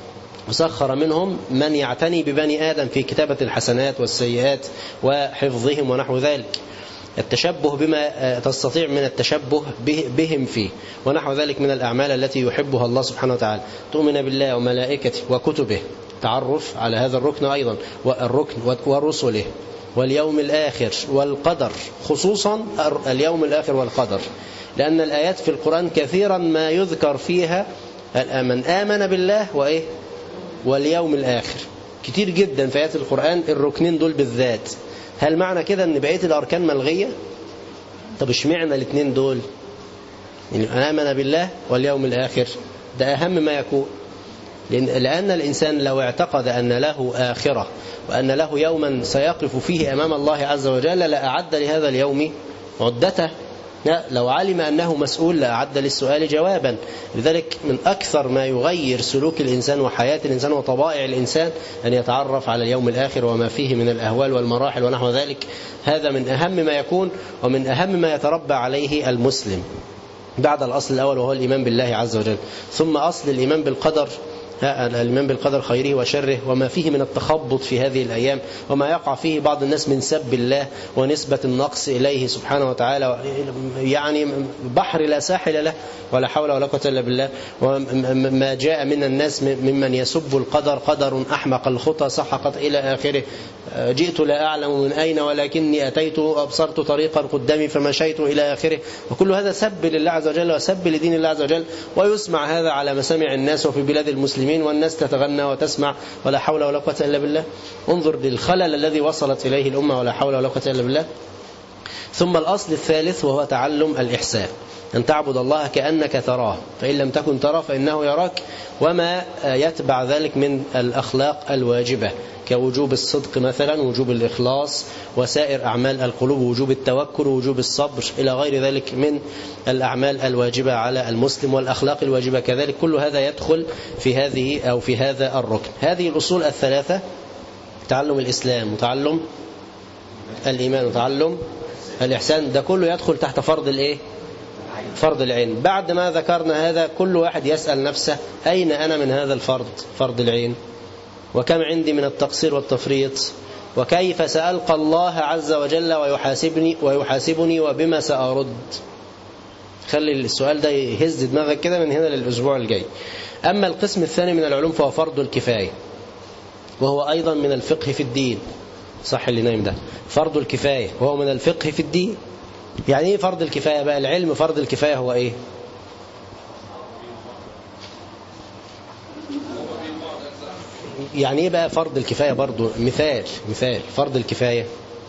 وسخر منهم من يعتني ببني آدم في كتابة الحسنات والسيئات وحفظهم ونحو ذلك. التشبه بما تستطيع من التشبه بهم فيه ونحو ذلك من الأعمال التي يحبها الله سبحانه وتعالى. تؤمن بالله وملائكته وكتبه، تعرف على هذا الركن أيضا، والركن ورسله واليوم الآخر والقدر، خصوصا اليوم الآخر والقدر، لأن الآيات في القرآن كثيرا ما يذكر فيها من آمن بالله وإيه واليوم الآخر، كتير جدا في آيات القرآن الركنين دول بالذات. هل معنى كده أن بقية الأركان ملغية؟ طب اشمعنى الاثنين دول؟ يعني آمن بالله واليوم الآخر ده أهم ما يكون، لأن الإنسان لو اعتقد أن له آخرة وأن له يوما سيقف فيه أمام الله عز وجل لأعد لهذا اليوم عدته. لو علم أنه مسؤول لأعد للسؤال جوابا. لذلك من أكثر ما يغير سلوك الإنسان وحياة الإنسان وطبائع الإنسان أن يتعرف على اليوم الآخر وما فيه من الأهوال والمراحل ونحو ذلك. هذا من أهم ما يكون ومن أهم ما يتربى عليه المسلم بعد الأصل الأول وهو الإيمان بالله عز وجل. ثم أصل الإيمان بالقدر، الإيمان بالقدر خيره وشره وما فيه من التخبط في هذه الأيام وما يقع فيه بعض الناس من سب الله ونسبة النقص إليه سبحانه وتعالى، يعني بحر لا ساحل له ولا حول ولا قوة إلا بالله. وما جاء من الناس ممن يسب القدر، قدر أحمق الخطى سحقت إلى آخره، جئت لا أعلم من أين ولكني أتيت أبصرت طريقا قدامي فمشيت إلى آخره. وكل هذا سب لله عز وجل وسب لدين الله عز وجل، ويسمع هذا على مسامع الناس وفي بلاد المسلمين، والناس تتغنى وتسمع ولا حول ولا قوة إلا بالله. انظر للخلل الذي وصلت إليه الأمة ولا حول ولا قوة إلا بالله. ثم الأصل الثالث وهو تعلم الإحسان، أن تعبد الله كأنك تراه فإن لم تكن تراه فإنه يراك، وما يتبع ذلك من الأخلاق الواجبة كوجوب الصدق مثلا، وجوب الإخلاص، وسائر أعمال القلوب، وجوب التوكل، وجوب الصبر إلى غير ذلك من الأعمال الواجبة على المسلم، والأخلاق الواجبة كذلك. كل هذا يدخل في هذه أو في هذا الركن. هذه الأصول الثلاثة، تعلم الإسلام وتعلم الإيمان وتعلم الإحسان، ده كله يدخل تحت فرض الإيه؟ فرض العين. بعد ما ذكرنا هذا كل واحد يسأل نفسه أين أنا من هذا الفرض، فرض العين، وكم عندي من التقصير والتفريط، وكيف سألقى الله عز وجل ويحاسبني وبما سأرد. خلي السؤال ده يهز دماغك كده من هنا للأسبوع الجاي. أما القسم الثاني من العلوم فهو فرض الكفاية، وهو أيضا من الفقه في الدين. صح اللي نايم ده، فرض الكفاية وهو من الفقه في الدين. يعني ايه فرض الكفاية بقى؟ العلم فرض الكفاية هو ايه؟ يعني ايه بقى فرض الكفاية؟ برضو مثال فرض الكفاية.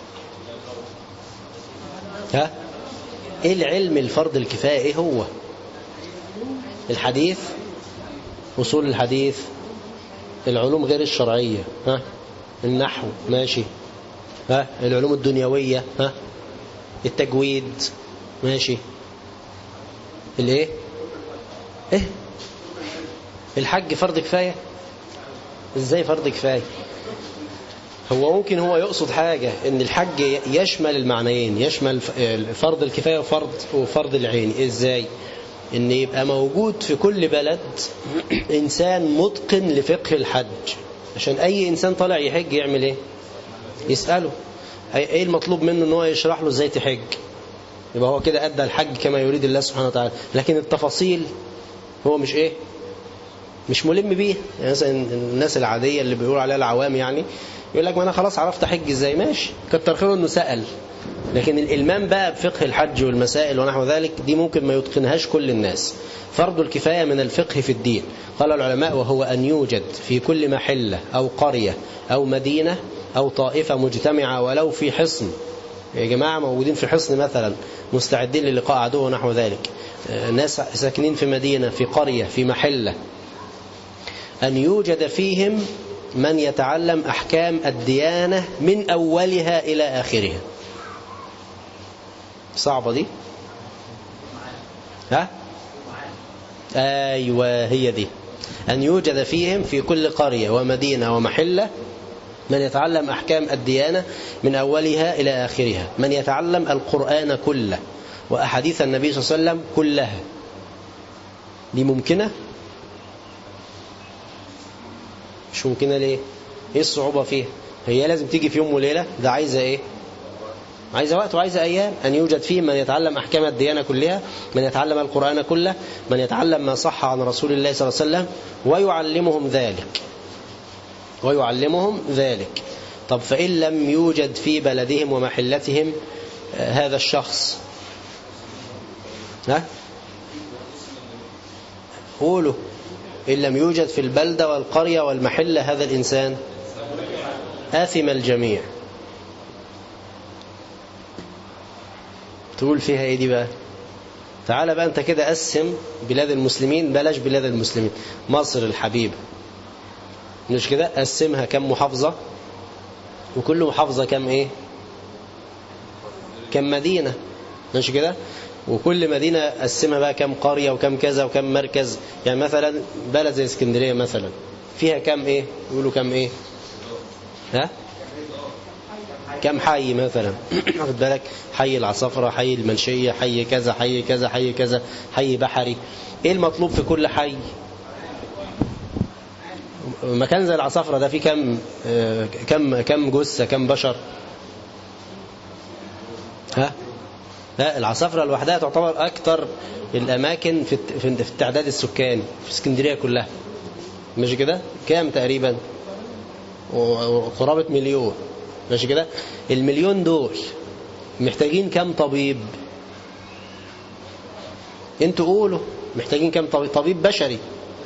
ها؟ ايه العلم الفرض الكفاية؟ ايه هو؟ الحديث، أصول الحديث، العلوم غير الشرعية، ها؟ النحو، ماشي، ها؟ العلوم الدنيوية، ها؟ التجويد، ماشي، الايه؟ ايه؟ الحج فرض كفاية؟ ازاي فرض كفاية؟ هو ممكن هو يقصد حاجة ان الحج يشمل المعنيين، يشمل فرض الكفاية وفرض العين. ازاي؟ ان يبقى موجود في كل بلد انسان متقن لفقه الحج، عشان اي انسان طالع يحج يعمل ايه؟ يسأله ايه المطلوب منه، ان هو يشرح له ازاي تحج، يبقى هو كده ادى الحج كما يريد الله سبحانه وتعالى. لكن التفاصيل هو مش ايه؟ مش ملم بيه. يعني مثلا الناس العادية اللي بيقولوا عليها العوام، يعني يقول لك ما انا خلاص عرفت احج ازاي، ماشي، كتر خيره انه سأل. لكن الإلمام بقى بفقه الحج والمسائل ونحو ذلك دي ممكن ما يتقنهاش كل الناس. فرض الكفاية من الفقه في الدين. قال العلماء وهو أن يوجد في كل محلة أو قرية أو مدينة أو طائفة مجتمعة ولو في حصن، يا جماعة موجودين في حصن مثلا مستعدين للقاء عدو ونحو ذلك، ناس ساكنين في مدينة، في قرية، في محلة، أن يوجد فيهم من يتعلم أحكام الديانة من أولها إلى آخرها. صعبة دي؟ ها؟ أيوة هي دي. أن يوجد فيهم في كل قرية ومدينة ومحلة من يتعلم أحكام الديانة من أولها إلى آخرها، من يتعلم القرآن كله وأحاديث النبي صلى الله عليه وسلم كلها. دي ممكنة؟ مش ممكنة ليه؟ ايه الصعوبة فيها؟ هي لازم تيجي في يوم وليلة؟ ده عايزة ايه؟ عايزة وقت وعايزة أيام. أن يوجد فيه من يتعلم أحكام الديانة كلها، من يتعلم القرآن كله، من يتعلم ما صح عن رسول الله صلى الله عليه وسلم ويعلمهم ذلك. طب فإن لم يوجد في بلدهم ومحلتهم هذا الشخص، ها؟ قولوا. إن لم يوجد في البلدة والقرية والمحلة هذا الإنسان، آثم الجميع. تقول فيها ايه دي بقى؟ تعال بقى انت كده قسم بلاد المسلمين، بلاش بلاد المسلمين، مصر الحبيبة، مش كده؟ قسمها كم محافظة، وكل محافظة كم ايه؟ كم مدينة، مش كده؟ وكل مدينة قسمها بقى كم قرية وكم كذا وكم مركز. يعني مثلا بلد زي اسكندرية مثلا فيها كم ايه؟ يقولوا كم ايه؟ ها؟ كم حي مثلا؟ واخد بالك؟ حي العصافرة، حي المنشية، حي كذا، حي كذا، حي كذا، حي بحري. ايه المطلوب في كل حي؟ مكان زي العصافرة ده فيه كم جثة، كم بشر؟ ها؟ لا، العصافرة لوحدها تعتبر أكثر الأماكن في التعداد السكاني في اسكندرية كلها، مش كده؟ كام تقريبا؟ قرابة 1,000,000، ماشي كده؟ 1,000,000 دول محتاجين كم طبيب؟ انتوا قولوا محتاجين كم طبيب بشري؟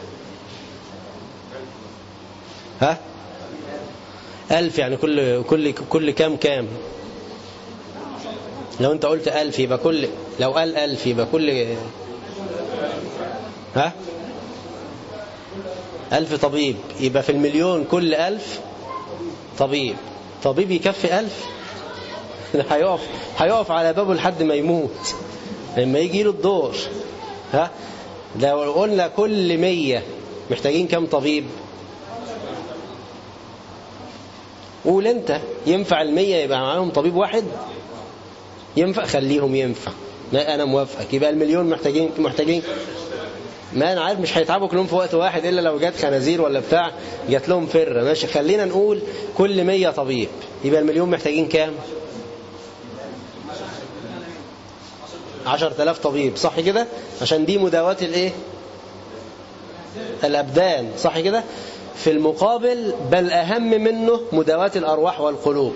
ها؟ 1000. يعني كل كام؟ لو انت قلت 1000 يبقى كل، لو قال 1000 يبقى كل، ها؟ 1000 طبيب، يبقى في 1,000,000 كل 1000 طبيب. طبيب يكفي 1000؟ هيقف على بابه لحد ما يموت لما يجي له الدور. ها؟ لو قلنا كل 100 محتاجين كم طبيب؟ قول انت. ينفع 100 يبقى معاهم طبيب واحد؟ ينفع؟ خليهم ينفع، ما انا موافقك. يبقى 1,000,000 محتاجين، ما انا عارف مش هيتعبوا كلهم في وقت واحد، الا لو جت خنازير ولا بتاع جات لهم فره، ماشي. خلينا نقول كل 100 طبيب، يبقى 1,000,000 محتاجين كام؟ 10,000 طبيب، صح كده؟ عشان دي مداواة الايه؟ الابدان، صح كده؟ في المقابل بل اهم منه مداواة الارواح والقلوب.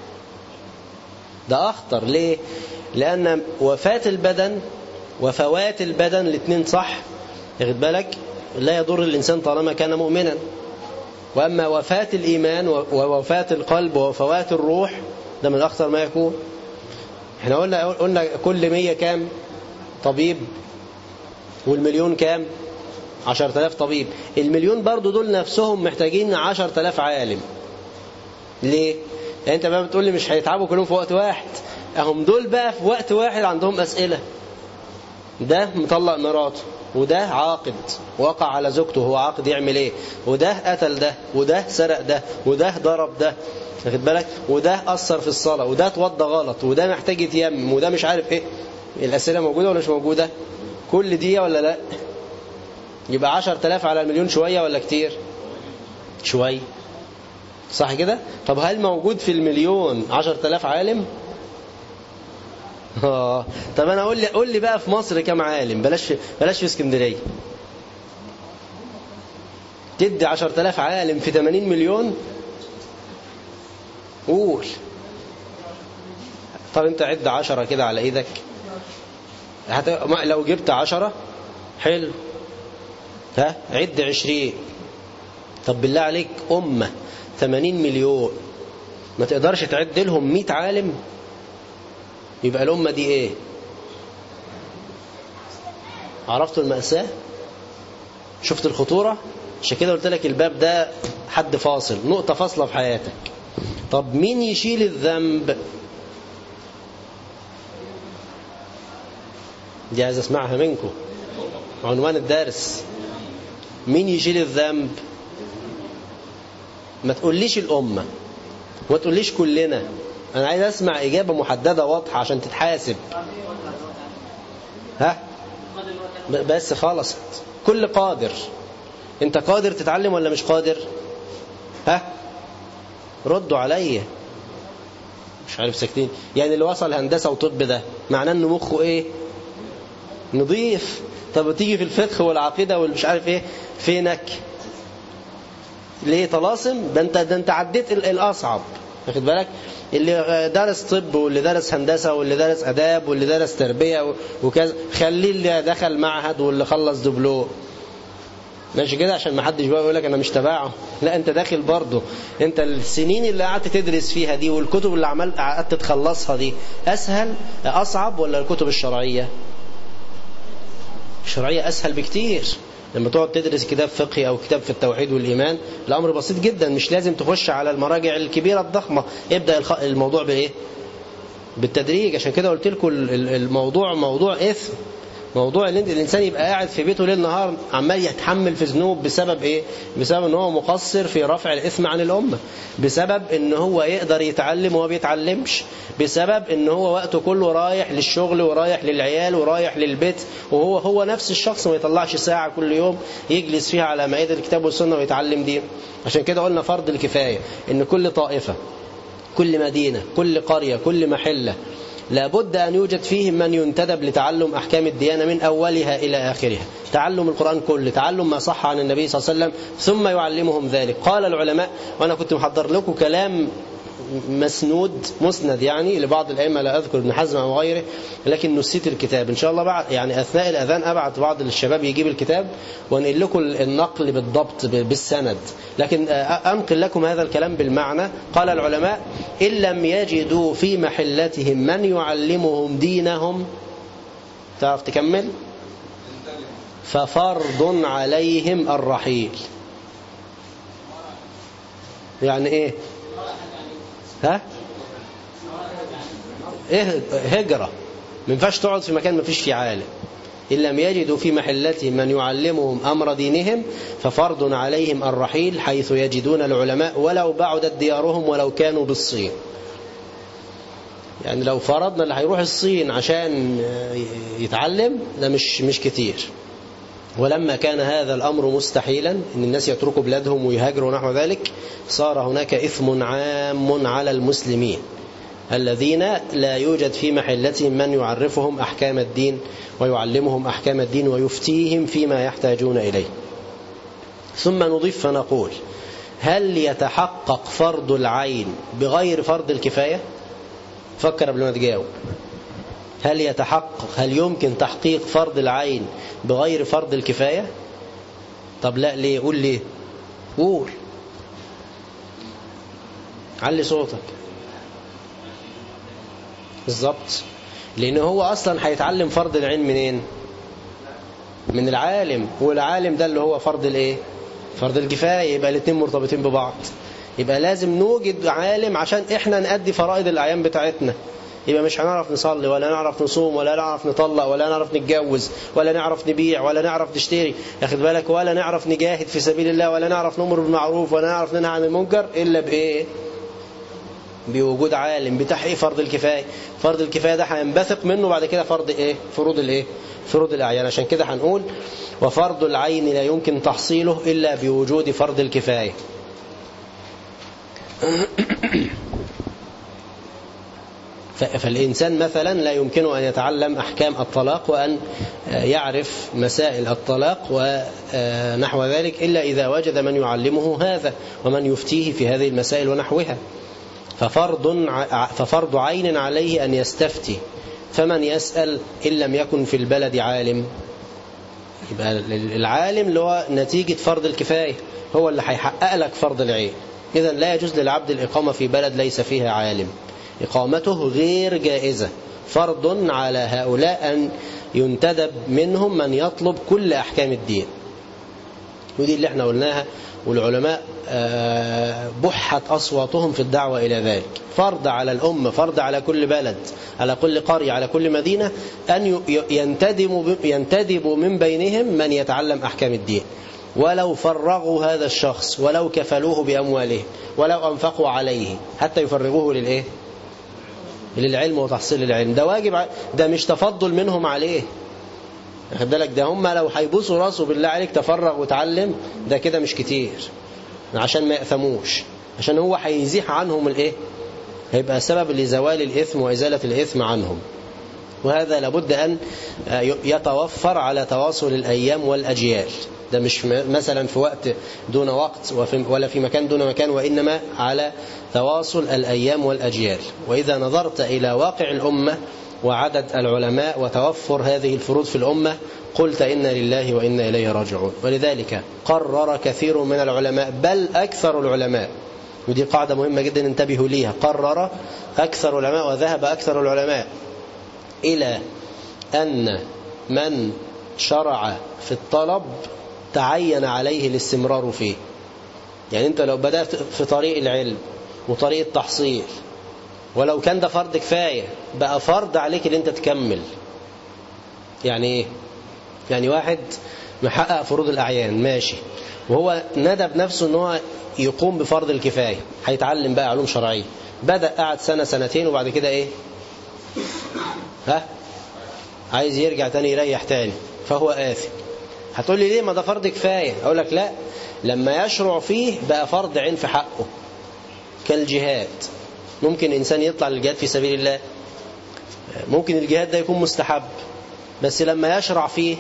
ده اخطر. ليه؟ لان وفاة البدن وفوات البدن الاثنين، صح؟ ياخد بالك؟ لا يضر الانسان طالما كان مؤمنا. واما وفاة الايمان ووفاة القلب وفوات الروح، ده من اخطر ما يكون. احنا قلنا كل 100 كام طبيب؟ وال1,000,000 كام؟ 10,000 طبيب. 1,000,000 برضو دول نفسهم محتاجين 10,000 عالم. ليه؟ يعني انت بقى بتقول لي مش هيتعبوا كلهم في وقت واحد. اهم دول بقى في وقت واحد عندهم اسئلة. ده مطلق مراته، وده عاقد وقع على زوجته وهو عاقد، يعمل ايه؟ وده قتل ده، وده سرق ده، وده ضرب ده، واخد بالك؟ وده أثر في الصلاة، وده اتوضى غلط، وده محتاج يتيمم، وده مش عارف ايه. الأسئلة موجودة ولا مش موجودة؟ كل دي ولا لا؟ يبقى 10,000 على 1,000,000 شوية ولا كتير؟ شوية، صح كده؟ طب هل موجود في 1,000,000 10,000 عالم؟ طب انا قول لي بقى في مصر كم عالم؟ بلاش في اسكندرية. تدي 10,000 عالم في 80 مليون؟ قول. طب انت عد 10 كده على ايدك. لو جبت 10 حلو، ها عد 20. طب بالله عليك أمة 80 مليون ما تقدرش تعد لهم 100 عالم، يبقى الأمة دي إيه؟ عرفتوا المأساة؟ شفت الخطورة؟ عشان كده قلت لك الباب ده حد فاصل، نقطة فاصلة في حياتك. طب مين يشيل الذنب؟ دي عايز اسمعها منكم، عنوان الدرس. مين يشيل الذنب؟ ما تقوليش الأمة وما تقوليش كلنا، أنا عايز أسمع إجابة محددة واضحة عشان تتحاسب. ها؟ بس خلصت. كل قادر. أنت قادر تتعلم ولا مش قادر؟ ها؟ ردوا عليا. مش عارف ساكتين. يعني اللي وصل هندسة وطب ده معناه إنه مخه إيه؟ نضيف. طب تيجي في الفقه والعقيدة والمش عارف إيه، فينك؟ ليه طلاسم؟ ده انت عديت الأصعب. واخد بالك؟ اللي درس طب واللي درس هندسة واللي درس أداب واللي درس تربية وكذا، خليه اللي دخل معهد واللي خلص دبلوم. ماشي كده، عشان ما حدش بقى يقول لك انا مش تبعه. لا، انت داخل برضه. انت السنين اللي قعدت تدرس فيها دي والكتب اللي قعدت تخلصها دي اسهل اصعب ولا الكتب الشرعية؟ الشرعية اسهل بكتير. لما تقعد تدرس كتاب فقهي أو كتاب في التوحيد والإيمان الأمر بسيط جدا، مش لازم تخش على المراجع الكبيرة الضخمة. ابدأ الموضوع بإيه؟ بالتدريج. عشان كده قلت لكم الموضوع موضوع إثم، موضوع ان الإنسان يبقى قاعد في بيته ليل نهار عمال يتحمل في ذنوب. بسبب إيه؟ بسبب ان هو مقصر في رفع الإثم عن الأمة، بسبب ان هو يقدر يتعلم وهو بيتعلمش، بسبب ان هو وقته كله رايح للشغل ورايح للعيال ورايح للبيت، وهو نفس الشخص ما يطلعش ساعة كل يوم يجلس فيها على مائدة الكتاب والسنة ويتعلم دين. عشان كده قلنا فرض الكفاية، ان كل طائفة، كل مدينة، كل قرية، كل محلة لابد أن يوجد فيهم من ينتدب لتعلم أحكام الديانة من أولها إلى آخرها، تعلم القرآن كله، تعلم ما صح عن النبي صلى الله عليه وسلم، ثم يعلمهم ذلك. قال العلماء، وأنا كنت محضر لكم كلام مسند يعني لبعض الأئمة، لا أذكر ابن حزم أو غيره، لكن نسيت الكتاب. إن شاء الله بعد يعني أثناء الأذان أبعت بعض الشباب يجيب الكتاب وأنقل لكم النقل بالضبط بالسند، لكن أنقل لكم هذا الكلام بالمعنى. قال العلماء: إن لم يجدوا في محلتهم من يعلمهم دينهم، تعرف تكمل؟ ففرض عليهم الرحيل. يعني إيه؟ ها؟ إيه؟ هجرة. ما ينفعش تقعد في مكان ما فيش فيه عالم. إن لم يجدوا في محلتهم من يعلمهم أمر دينهم ففرض عليهم الرحيل حيث يجدون العلماء ولو بعدت ديارهم ولو كانوا بالصين. يعني لو فرضنا اللي هيروح الصين عشان يتعلم ده مش كتير. ولما كان هذا الأمر مستحيلا إن الناس يتركوا بلادهم ويهاجروا نحو ذلك، صار هناك إثم عام على المسلمين الذين لا يوجد في محلتهم من يعرفهم أحكام الدين ويعلمهم أحكام الدين ويفتيهم فيما يحتاجون إليه. ثم نضيف فنقول: هل يتحقق فرض العين بغير فرض الكفاية؟ فكر قبل ما تجاوب. هل يمكن تحقيق فرض العين بغير فرض الكفاية؟ طب لا، ليه؟ قول ليه. قول، علي صوتك. بالظبط، لأنه هو أصلا هيتعلم فرض العين منين؟ من العالم، والعالم ده اللي هو فرض الايه؟ فرض الكفاية. يبقى الاثنين مرتبطين ببعض. يبقى لازم نوجد عالم عشان احنا نأدي فرائض الأعيان بتاعتنا. يبقى مش هنعرف نصلي ولا نعرف نصوم ولا نعرف نطلق ولا نعرف نتجوز ولا نعرف نبيع ولا نعرف نشتري، ياخد بالك، ولا نعرف نجاهد في سبيل الله ولا نعرف نأمر بالمعروف ولا نعرف ننهى عن المنكر إلا بإيه؟ بوجود عالم بتحقيق فرض الكفاية. فرض الكفاية ده هينبثق منه بعد كده فرض إيه؟ فروض الإيه؟ فروض الأعيان. عشان كده هنقول: وفرض العين لا يمكن تحصيله إلا بوجود فرض الكفاية. فالإنسان مثلا لا يمكنه أن يتعلم أحكام الطلاق وأن يعرف مسائل الطلاق ونحو ذلك إلا إذا وجد من يعلمه هذا ومن يفتيه في هذه المسائل ونحوها. ففرض عين عليه أن يستفتي، فمن يسأل إن لم يكن في البلد عالم. يبقى العالم اللي هو نتيجة فرض الكفاية هو اللي هيحقق لك فرض العين. إذن لا يجوز للعبد الإقامة في بلد ليس فيها عالم، إقامته غير جائزة، فرض على هؤلاء أن ينتدب منهم من يطلب كل أحكام الدين. ودي اللي احنا قلناها، والعلماء بحت أصواتهم في الدعوة إلى ذلك. فرض على الأمة، فرض على كل بلد، على كل قرية، على كل مدينة، أن ينتدبوا من بينهم من يتعلم أحكام الدين، ولو فرغوا هذا الشخص، ولو كفلوه بأموالهم، ولو أنفقوا عليه، حتى يفرغوه للإيه؟ للعلم وتحصيل العلم. ده واجب، ده مش تفضل منهم عليه. خد بالك، ده هم لو هيبوسوا راسه بالله عليك تفرغ وتعلم، ده كده مش كتير، عشان ما يأثموش، عشان هو هيزيح عنهم الإيه؟ هيبقى سبب لزوال الإثم وإزالة الإثم عنهم. وهذا لابد أن يتوفر على تواصل الأيام والأجيال. ده مش مثلا في وقت دون وقت ولا في مكان دون مكان، وإنما على تواصل الأيام والأجيال. وإذا نظرت إلى واقع الأمة وعدد العلماء وتوفر هذه الفروض في الأمة، قلت إنا لله وإنا إليه راجعون. ولذلك قرر كثير من العلماء، بل أكثر العلماء، ودي قاعدة مهمة جدا انتبهوا ليها، قرر أكثر العلماء وذهب أكثر العلماء إلى أن من شرع في الطلب تعين عليه الاستمرار فيه. يعني أنت لو بدأت في طريق العلم وطريق التحصيل، ولو كان ده فرض كفاية، بقى فرض عليك ان انت تكمل. يعني ايه؟ يعني واحد محقق فروض الأعيان ماشي، وهو ندب نفسه ان هو يقوم بفرض الكفاية، هيتعلم بقى علوم شرعية، بدأ قعد سنة سنتين وبعد كده ايه؟ عايز يرجع تاني يريح تاني، فهو آثم. هتقول لي ليه؟ ما ده فرض كفاية. اقول لك لا، لما يشرع فيه بقى فرض عين في حقه. كالجهاد، ممكن إنسان يطلع للجهاد في سبيل الله، ممكن الجهاد ده يكون مستحب، بس لما يشرع فيه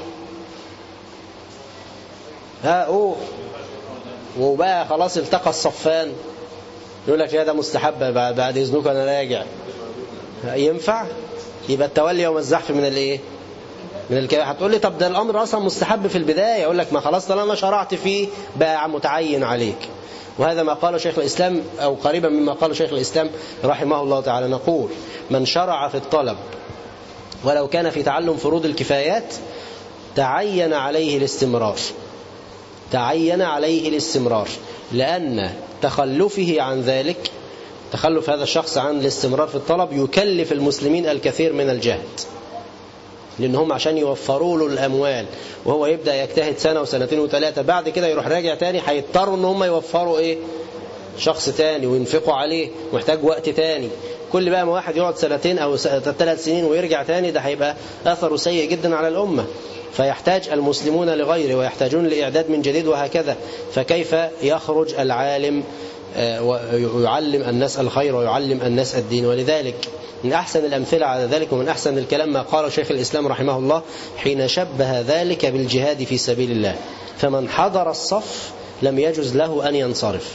وبقى خلاص التقى الصفان، يقول لك يا ده مستحب، بعد إذنك أنا راجع، ينفع؟ يبقى التولي يوم الزحف من الإيه؟ من الكبائر. هتقول لي طب ده الأمر أصلا مستحب في البداية، يقول لك ما خلاص طالما شرعت فيه بقى متعين عليك. وهذا ما قاله شيخ الإسلام، أو قريبا مما قاله شيخ الإسلام رحمه الله تعالى. نقول من شرع في الطلب ولو كان في تعلم فروض الكفايات تعين عليه الاستمرار، تعين عليه الاستمرار، لأن تخلفه عن ذلك، تخلف هذا الشخص عن الاستمرار في الطلب يكلف المسلمين الكثير من الجهد، لأنهم عشان يوفروا له الأموال وهو يبدأ يجتهد سنة وسنتين وثلاثة، بعد كده يروح راجع تاني، هيضطروا ان هم يوفروا ايه؟ شخص تاني وينفقوا عليه، محتاج وقت تاني. كل بقى ما واحد يقعد سنتين أو 3 سنين ويرجع تاني، ده هيبقى أثره سيء جدا على الأمة. فيحتاج المسلمون لغيره ويحتاجون لإعداد من جديد وهكذا. فكيف يخرج العالم ويعلم الناس الخير ويعلم الناس الدين؟ ولذلك من أحسن الأمثلة على ذلك ومن أحسن الكلام ما قاله شيخ الإسلام رحمه الله حين شبه ذلك بالجهاد في سبيل الله. فمن حضر الصف لم يجوز له أن ينصرف،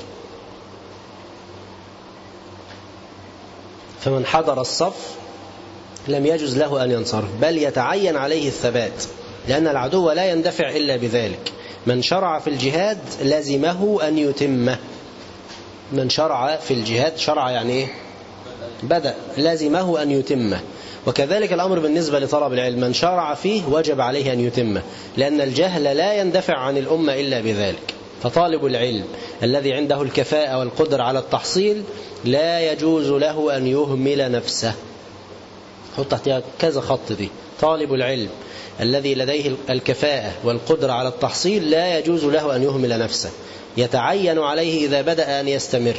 فمن حضر الصف لم يجوز له أن ينصرف، بل يتعين عليه الثبات، لأن العدو لا يندفع إلا بذلك. من شرع في الجهاد لازمه أن يتمه. من شرع في الجهاد، شرع يعني إيه؟ بدأ، لازمه أن يتمه. وكذلك الأمر بالنسبة لطلب العلم، من شرع فيه وجب عليه أن يتمه، لأن الجهل لا يندفع عن الأمة إلا بذلك. فطالب العلم الذي عنده الكفاءة والقدرة على التحصيل لا يجوز له أن يهمل نفسه. حط تحتها كذا خط دي. طالب العلم الذي لديه الكفاءة والقدرة على التحصيل لا يجوز له أن يهمل نفسه، يتعين عليه إذا بدأ أن يستمر.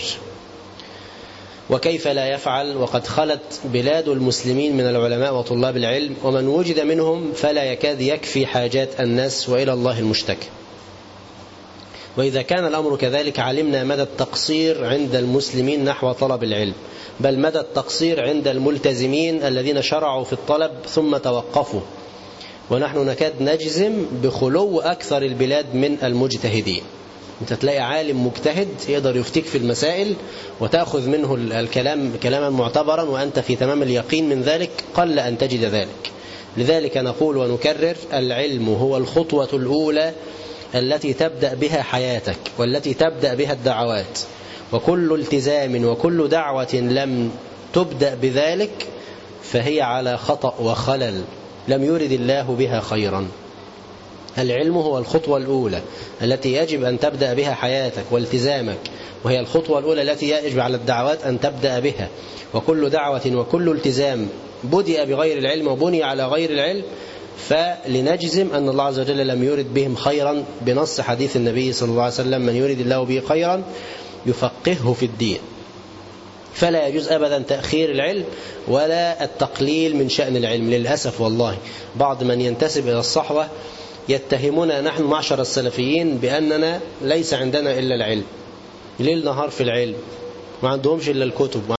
وكيف لا يفعل وقد خلت بلاد المسلمين من العلماء وطلاب العلم، ومن وجد منهم فلا يكاد يكفي حاجات الناس وإلى الله المشتكى. وإذا كان الأمر كذلك علمنا مدى التقصير عند المسلمين نحو طلب العلم، بل مدى التقصير عند الملتزمين الذين شرعوا في الطلب ثم توقفوا. ونحن نكاد نجزم بخلو أكثر البلاد من المجتهدين. أنت تلاقي عالم مجتهد يقدر يفتيك في المسائل وتأخذ منه الكلام كلاما معتبرا وأنت في تمام اليقين من ذلك، قل أن تجد ذلك. لذلك نقول ونكرر: العلم هو الخطوة الأولى التي تبدأ بها حياتك والتي تبدأ بها الدعوات. وكل التزام وكل دعوة لم تبدأ بذلك فهي على خطأ وخلل، لم يرد الله بها خيرا. العلم هو الخطوة الأولى التي يجب أن تبدأ بها حياتك والتزامك، وهي الخطوة الأولى التي يجب على الدعوات أن تبدأ بها. وكل دعوة وكل التزام بدأ بغير العلم وبني على غير العلم فلنجزم أن الله عز وجل لم يرد بهم خيرا، بنص حديث النبي صلى الله عليه وسلم: من يرد الله به خيرا يفقهه في الدين. فلا يجوز أبدا تأخير العلم ولا التقليل من شأن العلم. للأسف والله بعض من ينتسب إلى الصحوة يتهمنا نحن معشر السلفيين بأننا ليس عندنا إلا العلم، ليل نهار في العلم، ما عندهمش إلا الكتب.